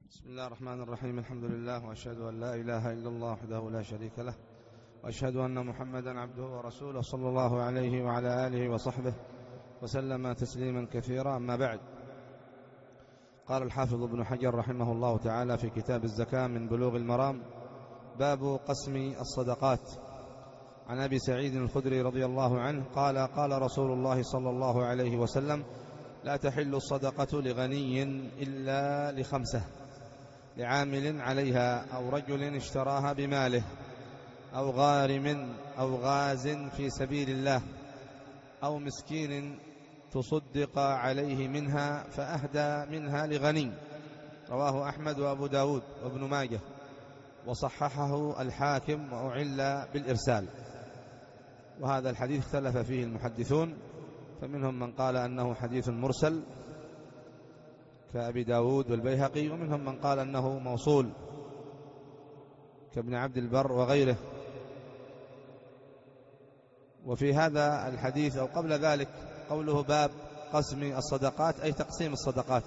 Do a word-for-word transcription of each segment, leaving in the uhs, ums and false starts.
بسم الله الرحمن الرحيم. الحمد لله، وأشهد أن لا إله إلا الله وحده لا شريك له، وأشهد أن محمدا عبده ورسوله صلى الله عليه وعلى آله وصحبه وسلم تسليما كثيرا. أما بعد، قال الحافظ ابن حجر رحمه الله تعالى في كتاب الزكاة من بلوغ المرام: باب قسم الصدقات. عن أبي سعيد الخدري رضي الله عنه قال: قال رسول الله صلى الله عليه وسلم: لا تحل الصدقة لغني إلا لخمسة: لعامل عليها، أو رجل اشتراها بماله، أو غارم، أو غاز في سبيل الله، أو مسكين تصدق عليه منها فأهدى منها لغني. رواه أحمد وأبو داود وابن ماجه، وصححه الحاكم، وأعل بالإرسال. وهذا الحديث اختلف فيه المحدثون، فمنهم من قال أنه حديث مرسل كأبي داود والبيهقي، ومنهم من قال أنه موصول كابن عبد البر وغيره. وفي هذا الحديث أو قبل ذلك قوله باب قسم الصدقات، أي تقسيم الصدقات.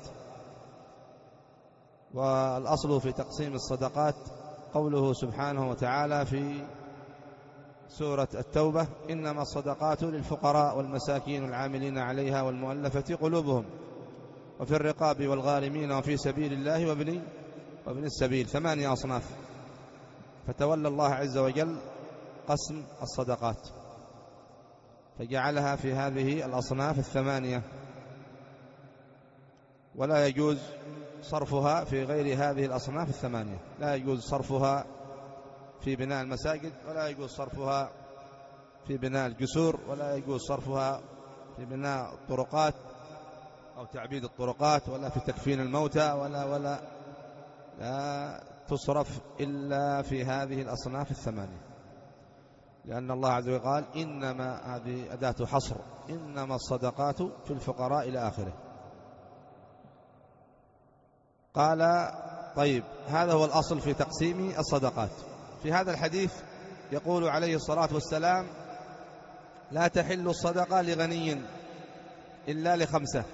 والأصل في تقسيم الصدقات قوله سبحانه وتعالى في سورة التوبة: إنما الصدقات للفقراء والمساكين والعاملين عليها والمؤلفة قلوبهم وفي الرقاب والغارمين وفي سبيل الله وابن وابن السبيل. ثمانية أصناف. فتولى الله عز وجل قسم الصدقات فجعلها في هذه الأصناف الثمانية، ولا يجوز صرفها في غير هذه الأصناف الثمانية. لا يجوز صرفها في بناء المساجد، ولا يجوز صرفها في بناء الجسور، ولا يجوز صرفها في بناء الطرقات أو تعبيد الطرقات، ولا في تكفين الموتى، ولا ولا لا تصرف إلا في هذه الأصناف الثمانية، لأن الله عز وجل قال: إنما، هذه أداة حصر، إنما الصدقات في الفقراء إلى آخره. قال: طيب، هذا هو الأصل في تقسيم الصدقات. في هذا الحديث يقول عليه الصلاة والسلام: لا تحل الصدقة لغني إلا لخمسة.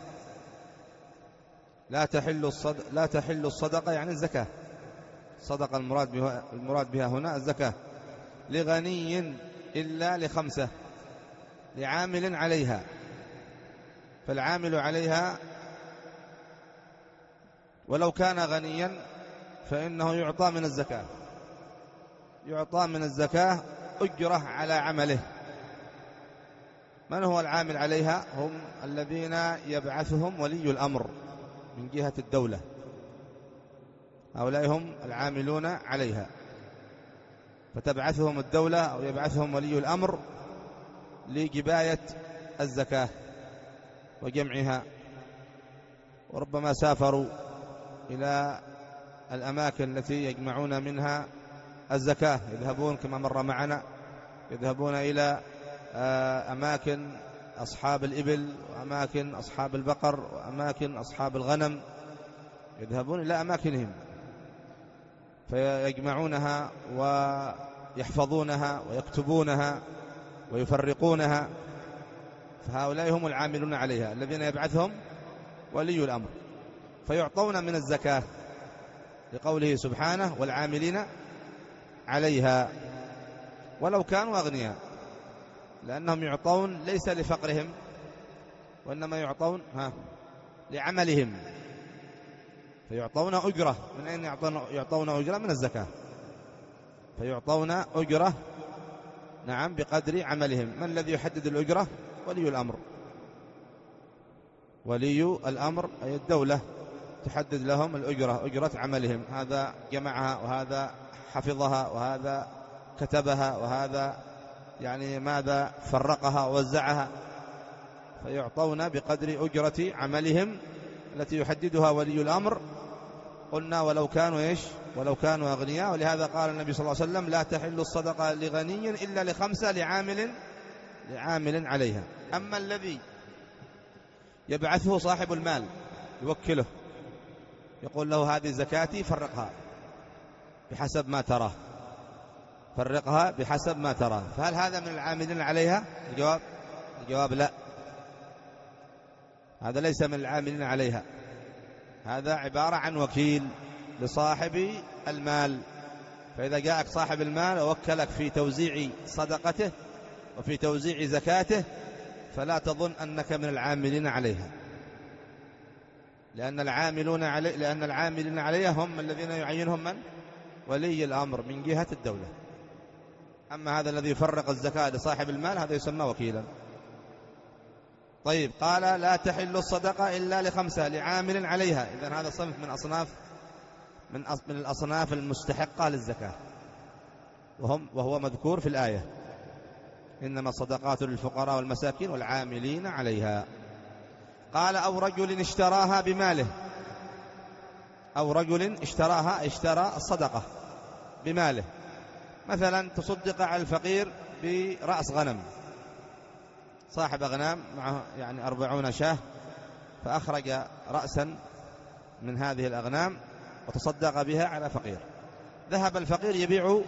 لا تحل الصدقة، لا تحل الصدقة يعني الزكاة. الصدقة المراد بها, المراد بها هنا الزكاة. لغني إلا لخمسة: لعامل عليها. فالعامل عليها ولو كان غنيا فإنه يعطى من الزكاة، يعطى من الزكاة أجرة على عمله. من هو العامل عليها؟ هم الذين يبعثهم ولي الأمر من جهة الدولة، هؤلاء هم العاملون عليها. فتبعثهم الدولة أو يبعثهم ولي الأمر لجباية الزكاة وجمعها. وربما سافروا إلى الأماكن التي يجمعون منها الزكاة، يذهبون كما مر معنا، يذهبون إلى أماكن أصحاب الإبل، وأماكن أصحاب البقر، وأماكن أصحاب الغنم، يذهبون إلى أماكنهم فيجمعونها ويحفظونها ويكتبونها ويفرقونها. فهؤلاء هم العاملون عليها الذين يبعثهم ولي الأمر، فيعطون من الزكاة لقوله سبحانه: والعاملين عليها، ولو كانوا أغنياء، لأنهم يعطون ليس لفقرهم، وإنما يعطون ها لعملهم. فيعطون أجرة. من أين يعطون؟ يعطون أجرة من الزكاة. فيعطون أجرة، نعم، بقدر عملهم. من الذي يحدد الأجرة؟ ولي الأمر. ولي الأمر أي الدولة تحدد لهم الأجرة، أجرة عملهم. هذا جمعها، وهذا حفظها، وهذا كتبها، وهذا يعني ماذا فرقها ووزعها. فيعطون بقدر أجرة عملهم التي يحددها ولي الأمر. قلنا ولو كانوا إيش؟ ولو كانوا أغنياء. ولهذا قال النبي صلى الله عليه وسلم: لا تحل الصدقة لغني إلا لخمسة: لعامل لعامل عليها. أما الذي يبعثه صاحب المال، يوكله، يقول له: هذه زكاتي، فرقها بحسب ما تراه، فرقها بحسب ما تراه. فهل هذا من العاملين عليها؟ الجواب الجواب لا، هذا ليس من العاملين عليها. هذا عبارة عن وكيل لصاحب المال. فإذا جاءك صاحب المال ووكلك في توزيع صدقته وفي توزيع زكاته فلا تظن أنك من العاملين عليها، لأن العاملون علي لأن العاملين عليها هم الذين يعينهم من؟ ولي الأمر من جهة الدولة. أما هذا الذي يفرق الزكاة لصاحب المال هذا يسمى وكيلا. طيب، قال لا تحل الصدقة إلا لخمسة لعامل عليها. إذن هذا صنف من أصناف من من الأصناف المستحقة للزكاة، وهم وهو مذكور في الآية: إنما الصدقات للفقراء والمساكين والعاملين عليها. قال أو رجل اشتراها بماله. أو رجل اشتراها، اشترى الصدقة بماله، مثلا تصدق على الفقير برأس غنم، صاحب أغنام معه يعني أربعون شاة، فأخرج رأسا من هذه الأغنام وتصدق بها على فقير. ذهب الفقير يبيع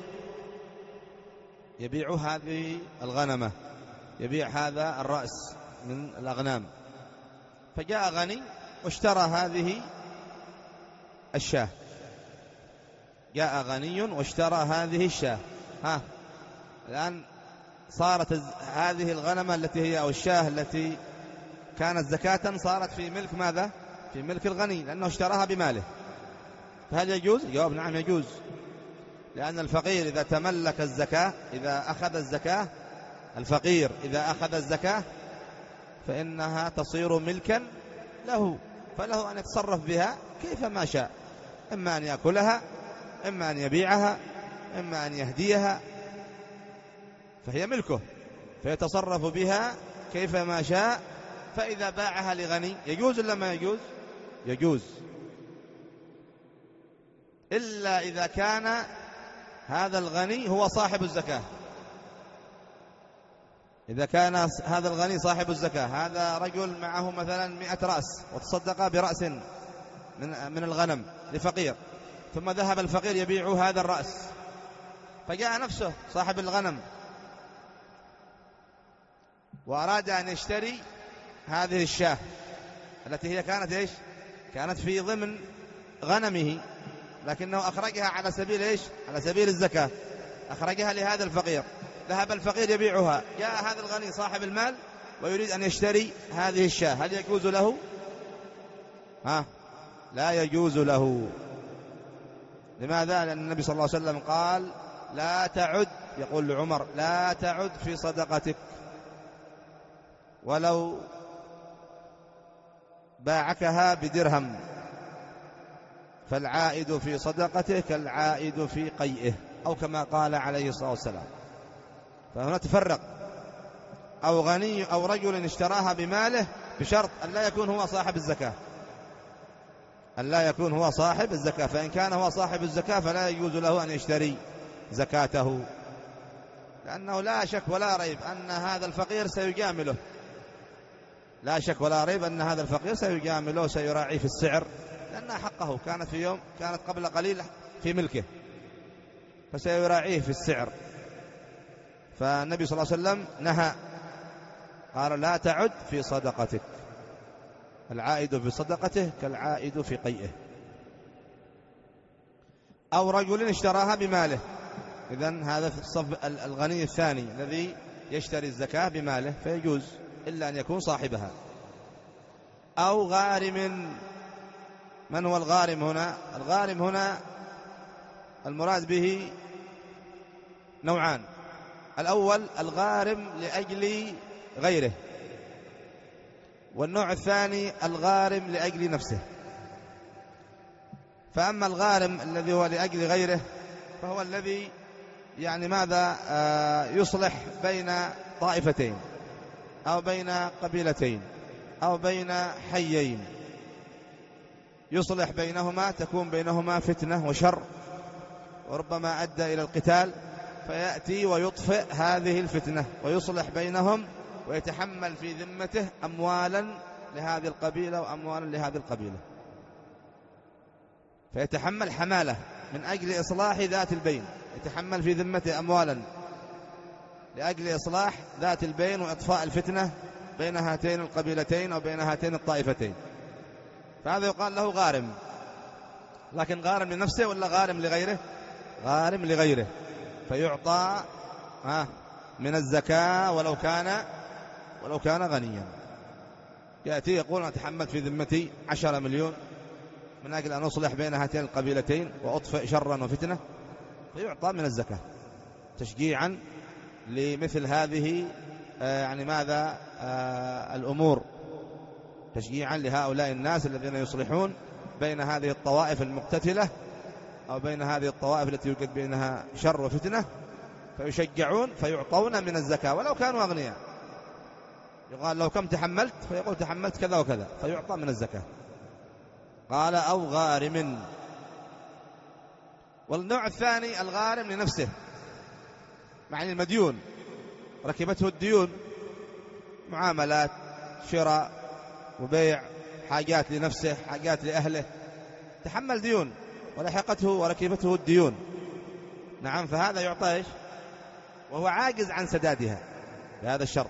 يبيع هذه الغنمة، يبيع هذا الرأس من الأغنام، فجاء غني واشترى هذه الشاة. جاء غني واشترى هذه الشاة. ها الآن صارت هذه الغنمة التي هي أو الشاة التي كانت زكاة صارت في ملك ماذا؟ في ملك الغني، لأنه اشتراها بماله. فهل يجوز؟ جواب نعم يجوز، لأن الفقير إذا تملك الزكاة، إذا أخذ الزكاة، الفقير إذا أخذ الزكاة فإنها تصير ملكا له، فله أن يتصرف بها كيفما شاء، إما أن يأكلها، إما أن يبيعها، إما أن يهديها، فهي ملكه فيتصرف بها كيفما شاء. فإذا باعها لغني يجوز ولا ما يجوز؟ يجوز، إلا إذا كان هذا الغني هو صاحب الزكاة. إذا كان هذا الغني صاحب الزكاة، هذا رجل معه مثلا مئة رأس وتصدق برأس من من الغنم لفقير، ثم ذهب الفقير يبيع هذا الرأس، فجاء نفسه صاحب الغنم وأراد أن يشتري هذه الشاة التي هي كانت إيش؟ كانت في ضمن غنمه، لكنه أخرجها على سبيل إيش؟ على سبيل الزكاة، أخرجها لهذا الفقير. ذهب الفقير يبيعها، جاء هذا الغني صاحب المال ويريد أن يشتري هذه الشاة، هل يجوز له؟ ها؟ لا يجوز له. لماذا؟ لأن النبي صلى الله عليه وسلم قال لا تعد، يقول لعمر لا تعد في صدقتك ولو باعكها بدرهم، فالعائد في صدقته كالعائد في قيئه، أو كما قال عليه الصلاة والسلام. فهنا تفرق: أو غني أو رجل اشتراها بماله بشرط أن لا يكون هو صاحب الزكاة، أن لا يكون هو صاحب الزكاة، فإن كان هو صاحب الزكاة فلا يجوز له أن يشتري زكاته، لأنه لا شك ولا ريب أن هذا الفقير سيجامله، لا شك ولا ريب أن هذا الفقير سيجامله وسيراعيه في السعر، لأنها حقه، كانت في يوم كانت قبل قليل في ملكه، فسيراعيه في السعر. فالنبي صلى الله عليه وسلم نهى، قال لا تعد في صدقتك، العائد في صدقته كالعائد في قيئه. أو رجل اشتراها بماله، إذن هذا في الصف الغني الثاني الذي يشتري الزكاة بماله فيجوز، إلا أن يكون صاحبها. أو غارم. من هو الغارم هنا؟ الغارم هنا المراد به نوعان: الأول الغارم لأجل غيره، والنوع الثاني الغارم لأجل نفسه. فأما الغارم الذي هو لأجل غيره فهو الذي يعني ماذا آه يصلح بين طائفتين أو بين قبيلتين أو بين حيين، يصلح بينهما، تكون بينهما فتنة وشر وربما أدى إلى القتال، فيأتي ويطفئ هذه الفتنة ويصلح بينهم ويتحمل في ذمته أموالا لهذه القبيلة وأموالا لهذه القبيلة، فيتحمل حمالة من أجل إصلاح ذات البين، يتحمل في ذمته أموالا لأجل إصلاح ذات البين وإطفاء الفتنة بين هاتين القبيلتين أو بين هاتين الطائفتين، فهذا يقال له غارم. لكن غارم لنفسه ولا غارم لغيره؟ غارم لغيره، فيعطى من الزكاة ولو كان ولو كان غنيا. يأتي يقول أنا تحملت في ذمتي عشرة مليون من أجل أن أصلح بين هاتين القبيلتين وأطفئ شرا وفتنة، فيعطى من الزكاة تشجيعا لمثل هذه آه يعني ماذا آه الأمور، تشجيعا لهؤلاء الناس الذين يصلحون بين هذه الطوائف المقتتلة أو بين هذه الطوائف التي يوجد بينها شر وفتنة، فيشجعون فيعطون من الزكاة ولو كانوا أغنياء. يقال لو كم تحملت؟ فيقول تحملت كذا وكذا، فيعطى من الزكاة. قال أو غارم. والنوع الثاني الغارم لنفسه، معني المديون ركبته الديون، معاملات شراء وبيع، حاجات لنفسه حاجات لأهله، تحمل ديون ولحقته وركبته الديون، نعم، فهذا يعطى إيش وهو عاجز عن سدادها بهذا الشرط.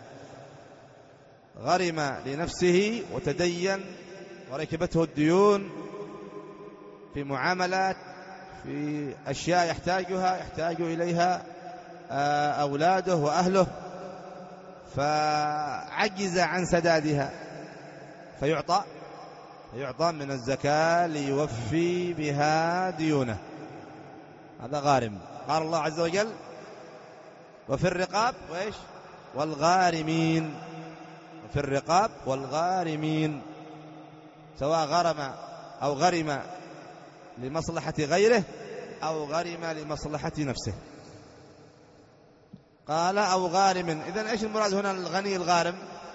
غرم لنفسه وتدين وركبته الديون في معاملات، في أشياء يحتاجها يحتاج إليها أولاده وأهله، فعجز عن سدادها، فيعطى فيعطى من الزكاة ليوفي بها ديونه، هذا غارم. قال الله عز وجل وفي الرقاب وإيش والغارمين، وفي الرقاب والغارمين، سواء غرم أو غرم لمصلحة غيره أو غرم لمصلحة نفسه. قال أو غارم، إذن إيش المراد هنا الغني الغارم؟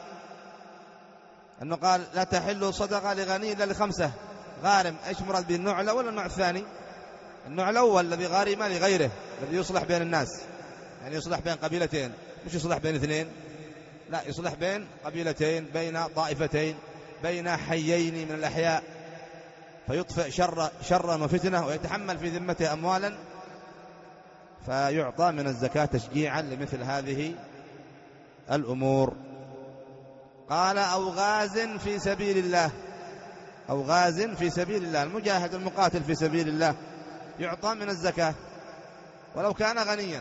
أنه قال لا تحل صدقة لغني إلا لخمسة. غارم إيش مراد بالنوع الأول ولا النوع الثاني؟ النوع الأول الذي غارم لغيره، الذي يصلح بين الناس، يعني يصلح بين قبيلتين، مش يصلح بين اثنين، لا، يصلح بين قبيلتين، بين طائفتين، بين حيين من الأحياء، فيطفئ شر شرا وفتنة ويتحمل في ذمته أموالا، فيعطى من الزكاة تشجيعا لمثل هذه الأمور. قال أو غاز في سبيل الله، أو غاز في سبيل الله، المجاهد المقاتل في سبيل الله يعطى من الزكاة ولو كان غنيا،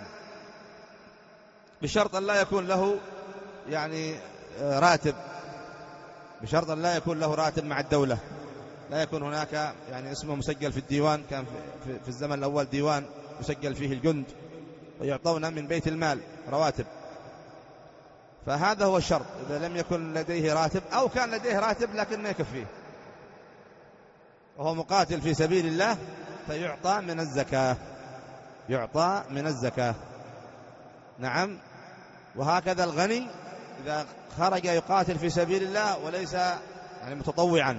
بشرط أن لا يكون له يعني راتب، بشرط أن لا يكون له راتب مع الدولة، لا يكون هناك يعني اسمه مسجل في الديوان، كان في, في الزمن الأول ديوان مسجل فيه الجند ويعطون من بيت المال رواتب، فهذا هو الشرط. إذا لم يكن لديه راتب أو كان لديه راتب لكن ما يكفيه وهو مقاتل في سبيل الله، فيعطى من الزكاة، يعطى من الزكاة، نعم. وهكذا الغني إذا خرج يقاتل في سبيل الله وليس يعني متطوعا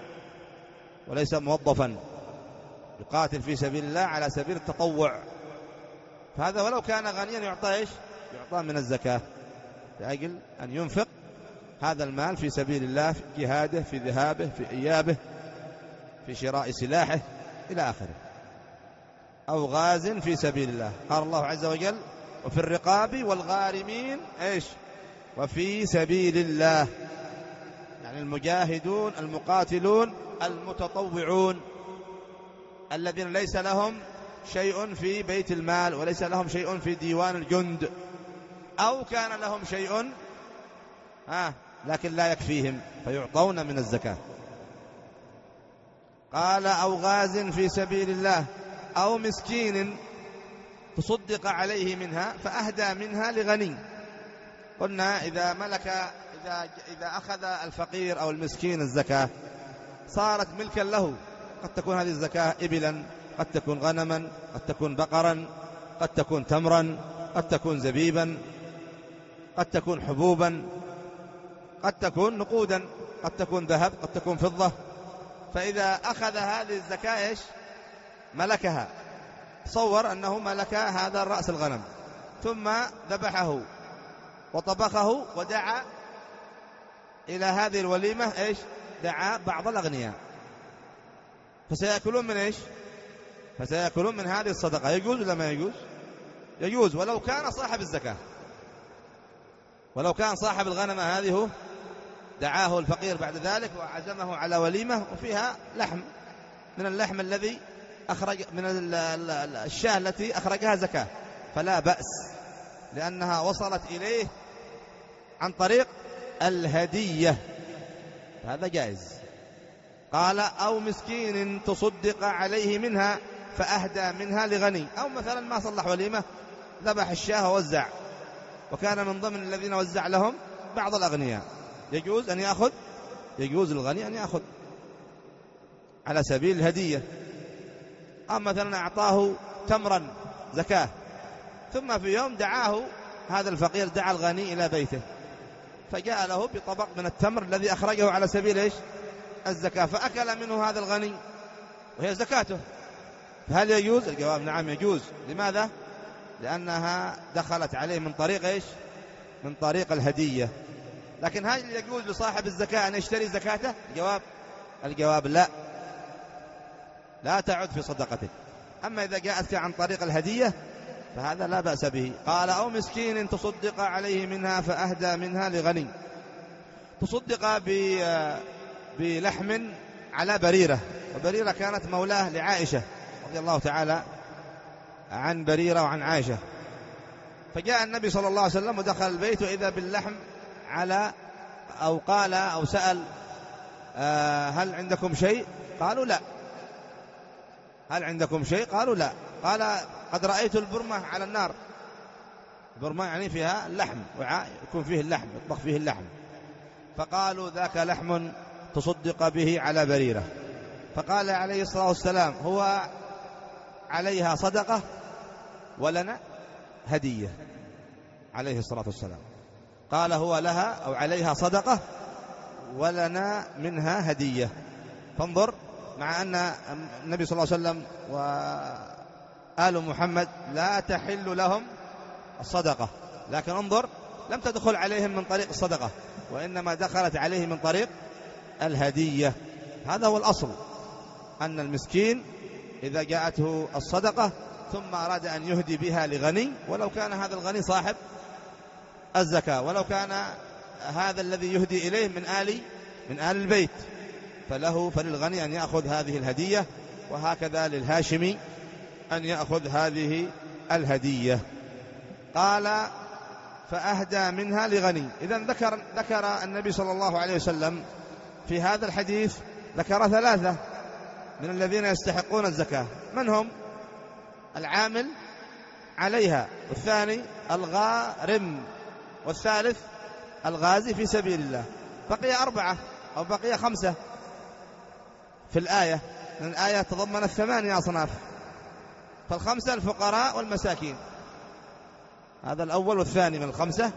وليس موظفا، يقاتل في سبيل الله على سبيل التطوع، فهذا ولو كان غنيا يعطى إيش يعطى من الزكاة، لأجل أن ينفق هذا المال في سبيل الله، في جهاده، في ذهابه، في إيابه، في شراء سلاحه إلى آخره. أو غاز في سبيل الله. قال الله عز وجل وفي الرقاب والغارمين إيش وفي سبيل الله، يعني المجاهدون المقاتلون المتطوعون الذين ليس لهم شيء في بيت المال وليس لهم شيء في ديوان الجند، أو كان لهم شيء آه لكن لا يكفيهم، فيعطون من الزكاة. قال أو غاز في سبيل الله أو مسكين تصدق عليه منها فأهدى منها لغني. قلنا إذا ملك إذا, إذا أخذ الفقير أو المسكين الزكاة صارت ملكا له، قد تكون هذه الزكاة إبلا، قد تكون غنما، قد تكون بقرا، قد تكون تمرا، قد تكون زبيبا، قد تكون حبوبا، قد تكون نقودا، قد تكون ذهب، قد تكون فضة. فإذا أخذ هذه الزكاة إيش ملكها، تصور أنه ملك هذا الرأس الغنم ثم ذبحه وطبخه ودعا إلى هذه الوليمة إيش دعا بعض الأغنياء، فسيأكلون من إيش فسيأكلون من هذه الصدقة. يجوز ولا ما يجوز؟ يجوز، ولو كان صاحب الزكاة، ولو كان صاحب الغنمة هذه هو دعاه الفقير بعد ذلك وعزمه على وليمة وفيها لحم من اللحم الذي أخرج من الشاة التي أخرجها زكاة فلا بأس، لأنها وصلت إليه عن طريق الهدية، هذا جائز. قال أو مسكين تصدق عليه منها فأهدى منها لغني، أو مثلا ما صلح وليمة ذبح الشاه ووزع، وكان من ضمن الذين وزع لهم بعض الأغنياء، يجوز أن يأخذ، يجوز الغني أن يأخذ على سبيل الهدية. أو مثلا أعطاه تمرا زكاة، ثم في يوم دعاه هذا الفقير، دعا الغني إلى بيته فجاء له بطبق من التمر الذي أخرجه على سبيل إيش؟ الزكاة، فأكل منه هذا الغني وهي زكاته، فهل يجوز؟ الجواب نعم يجوز. لماذا؟ لأنها دخلت عليه من طريق إيش؟ من طريق الهدية. لكن هل يجوز لصاحب الزكاة أن يشتري زكاته؟ الجواب الجواب لا، لا تعد في صدقته. أما إذا جاءت عن طريق الهدية فهذا لا بأس به. قال أو مسكين تصدق عليه منها فأهدى منها لغني. تصدق بلحم على بريرة، وبريرة كانت مولاه لعائشة رضي الله تعالى عن بريرة وعن عائشة، فجاء النبي صلى الله عليه وسلم ودخل البيت وإذا باللحم على، أو قال أو سأل آه هل عندكم شيء؟ قالوا لا. هل عندكم شيء؟ قالوا لا. قال قد رأيت البرمة على النار. البرمة يعني فيها اللحم، وعاء يكون فيه اللحم، يطبخ فيه اللحم. فقالوا ذاك لحم تصدق به على بريرة. فقال عليه الصلاة والسلام هو عليها صدقة ولنا هدية. عليه الصلاة والسلام قال هو لها أو عليها صدقة ولنا منها هدية. فانظر، مع أن النبي صلى الله عليه وسلم وآل محمد لا تحل لهم الصدقة، لكن انظر لم تدخل عليهم من طريق الصدقة، وإنما دخلت عليه من طريق الهدية. هذا هو الأصل، أن المسكين إذا جاءته الصدقة ثم أراد أن يهدي بها لغني، ولو كان هذا الغني صاحب الزكاة، ولو كان هذا الذي يهدي إليه من آل من آل البيت، فله فللغني أن يأخذ هذه الهدية، وهكذا للهاشمي أن يأخذ هذه الهدية. قال فأهدى منها لغني. إذن ذكر ذكر النبي صلى الله عليه وسلم في هذا الحديث ذكر ثلاثة من الذين يستحقون الزكاة. من هم؟ العامل عليها، والثاني الغارم، والثالث الغازي في سبيل الله. بقي أربعة أو بقي خمسة في الآية، لأن الآية تضمنت ثمانية أصناف، فالخمسة الفقراء والمساكين. هذا الأول والثاني من الخمسة،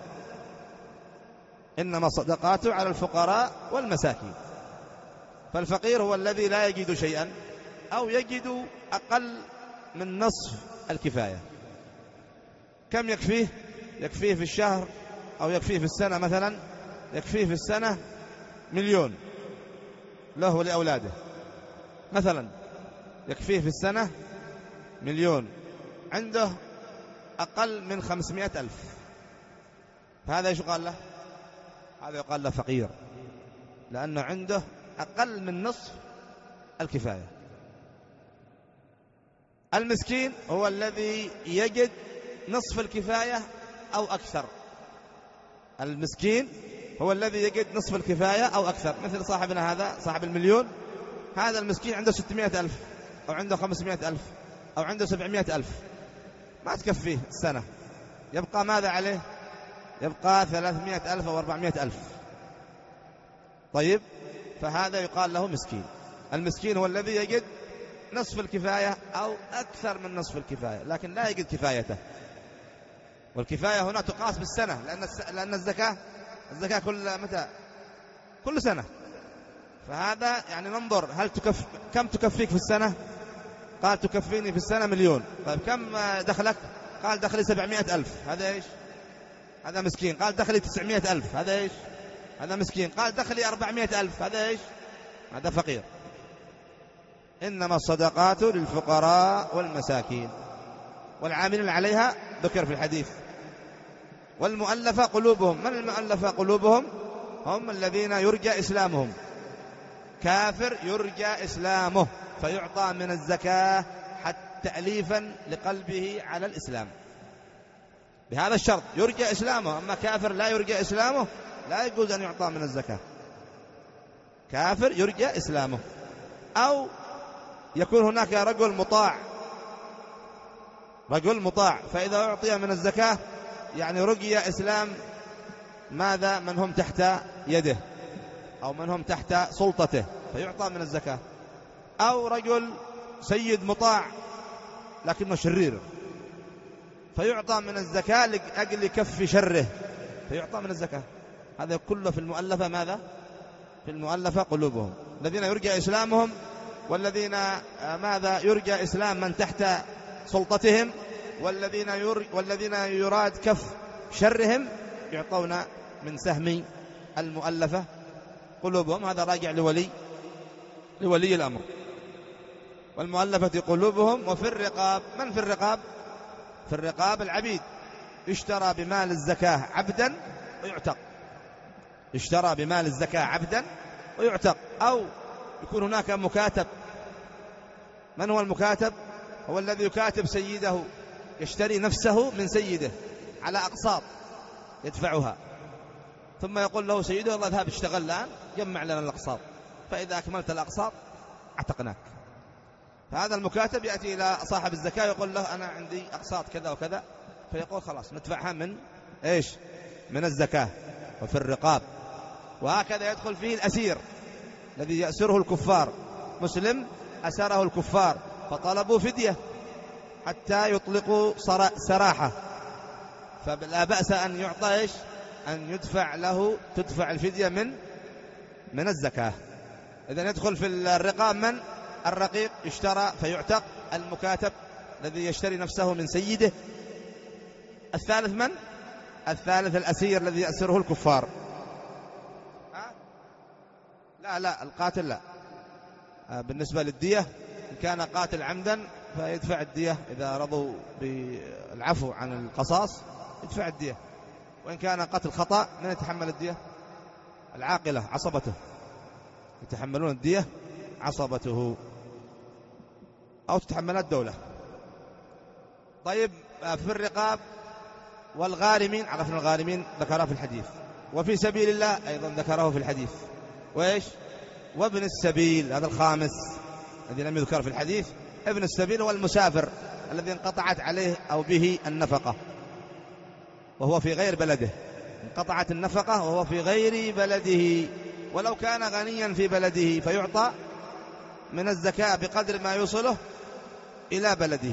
إنما الصدقات على الفقراء والمساكين. فالفقير هو الذي لا يجد شيئا أو يجد أقل من نصف الكفاية. كم يكفيه؟ يكفيه في الشهر أو يكفيه في السنة، مثلا يكفيه في السنة مليون له ولأولاده، مثلا يكفيه في السنة مليون، عنده أقل من خمسمائة ألف، فهذا إيش يقال له؟ هذا يقال له فقير، لأنه عنده أقل من نصف الكفاية. المسكين هو الذي يجد نصف الكفاية أو أكثر. المسكين هو الذي يجد نصف الكفاية أو أكثر، مثل صاحبنا هذا صاحب المليون، هذا المسكين عنده ستمائة ألف أو عنده خمسمائة ألف أو عنده سبعمائة ألف، ما تكفيه السنة، يبقى ماذا عليه؟ يبقى ثلاثمائة ألف أو أربعمائة ألف. طيب، فهذا يقال له مسكين. المسكين هو الذي يجد نصف الكفاية أو أكثر من نصف الكفاية، لكن لا يجد كفايته. والكفاية هنا تقاس بالسنة، لأن لأن الزكاة الزكاة كل متى؟ كل سنة. فهذا يعني ننظر هل تكف كم تكفيك في السنة؟ قال تكفيني في السنة مليون. طيب كم دخلك؟ قال دخلي سبعمائة ألف. هذا إيش؟ هذا مسكين. قال دخلي تسعمائة ألف. هذا إيش؟ هذا مسكين. قال دخلي أربعمائة ألف. هذا إيش؟ هذا فقير. إنما الصدقات للفقراء والمساكين والعاملين عليها ذكر في الحديث. والمؤلفة قلوبهم. من المؤلفة قلوبهم؟ هم الذين يرجى إسلامهم. كافر يرجى إسلامه فيعطى من الزكاة حتى تأليفا لقلبه على الإسلام، بهذا الشرط يرجى إسلامه. أما كافر لا يرجى إسلامه لا يجوز أن يعطى من الزكاة. كافر يرجى إسلامه. أو يكون هناك رجل مطاع، رجل مطاع فإذا أعطي من الزكاة يعني رجي إسلام ماذا؟ من هم تحت يده أو من هم تحت سلطته فيعطى من الزكاة. أو رجل سيد مطاع لكنه شرير فيعطى من الزكاة لأجل كف شره فيعطى من الزكاة. هذا كله في المؤلفة ماذا؟ في المؤلفة قلوبهم، الذين يرجى إسلامهم والذين ماذا؟ يرجى إسلام من تحت سلطتهم والذين ير... والذين يراد كف شرهم يعطون من سهم المؤلفة قلوبهم. هذا راجع لولي لولي الأمر. والمؤلفة قلوبهم. وفي الرقاب، من في الرقاب؟ في الرقاب العبيد، اشترى بمال الزكاة عبدا ويعتق، اشترى بمال الزكاة عبدا ويعتق. أو يكون هناك مكاتب. من هو المكاتب؟ هو الذي يكاتب سيده، يشتري نفسه من سيده على أقساط يدفعها، ثم يقول له سيده والله اذهب اشتغل الآن جمع لنا الأقساط، فإذا أكملت الأقساط اعتقناك. فهذا المكاتب يأتي إلى صاحب الزكاة يقول له أنا عندي أقساط كذا وكذا، فيقول خلاص ندفعها من إيش؟ من الزكاة. وفي الرقاب. وهكذا يدخل فيه الأسير الذي يأسره الكفار، مسلم أسره الكفار فطلبوا فدية حتى يطلقوا سراحة، فلا بأس أن يعطى إيش؟ أن يدفع له، تدفع الفدية من من الزكاة. إذن يدخل في الرقاب من؟ الرقيق اشترى فيعتق، المكاتب الذي يشتري نفسه من سيده. الثالث من؟ الثالث الأسير الذي يأسره الكفار. ها؟ لا لا القاتل لا. بالنسبة للدية إن كان قاتل عمدا فيدفع الدية، إذا رضوا بالعفو عن القصاص يدفع الدية. وإن كان قتل خطأ من يتحمل الدية؟ العاقلة عصبته يتحملون الدية، عصبته أو تتحملها الدولة. طيب في الرقاب والغارمين، عرفنا الغارمين ذكره في الحديث، وفي سبيل الله أيضا ذكره في الحديث، وإيش؟ وابن السبيل، هذا الخامس الذي لم يذكر في الحديث. ابن السبيل هو المسافر الذي انقطعت عليه أو به النفقة وهو في غير بلده، انقطعت النفقة وهو في غير بلده، ولو كان غنيا في بلده فيعطى من الزكاة بقدر ما يوصله إلى بلده.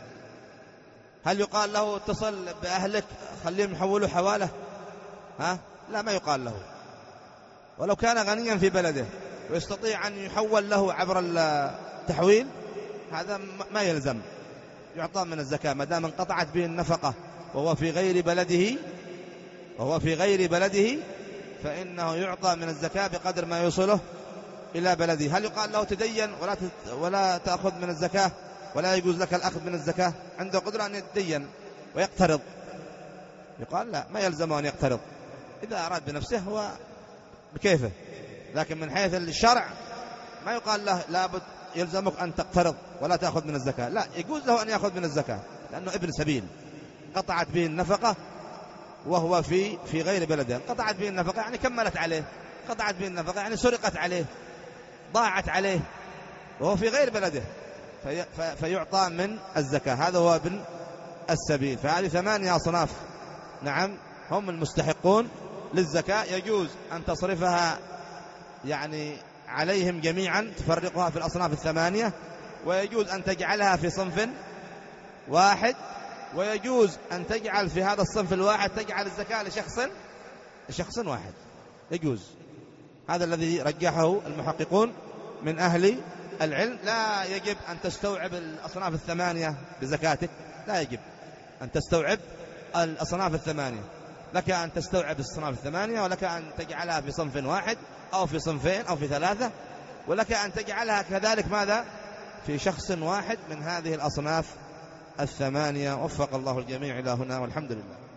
هل يقال له اتصل بأهلك خليهم يحولوا حواله؟ ها؟ لا، ما يقال له. ولو كان غنيا في بلده ويستطيع أن يحول له عبر التحويل هذا ما يلزم، يعطى من الزكاة ما دام انقطعت به النفقة وهو في غير بلده، وهو في غير بلده فإنه يعطى من الزكاة بقدر ما يوصله إلى بلده. هل يقال له تدين ولا ولا تأخذ من الزكاة ولا يجوز لك الأخذ من الزكاة؟ عنده قدرة أن يتدين ويقترض، يقال لا، ما يلزمه أن يقترض، إذا أراد بنفسه هو بكيفه. لكن من حيث الشرع ما يقال له لابد يلزمك أن تقترض ولا تأخذ من الزكاة، لا، يجوز له أن يأخذ من الزكاة لأنه ابن سبيل، قطعت به النفقة وهو في في غير بلده. قطعت به النفقة يعني كملت عليه، قطعت به النفقة يعني سرقت عليه، ضاعت عليه وهو في غير بلده، في فيعطى من الزكاة. هذا هو ابن السبيل. فهذه ثمانية أصناف، نعم، هم المستحقون للزكاة. يجوز أن تصرفها يعني عليهم جميعا، تفرقها في الأصناف الثمانية، ويجوز أن تجعلها في صنف واحد، ويجوز أن تجعل في هذا الصنف الواحد تجعل الزكاة لشخص لشخص واحد، يجوز. هذا الذي رجحه المحققون من أهل العلم. لا يجب أن تستوعب الأصناف الثمانية بزكاتك، لا يجب أن تستوعب الأصناف الثمانية، لك أن تستوعب الأصناف الثمانية، ولك أن تجعلها في صنف واحد أو في صنفين أو في ثلاثة، ولك أن تجعلها كذلك ماذا؟ في شخص واحد من هذه الأصناف الثمانية. وفق الله الجميع إلى هنا، والحمد لله.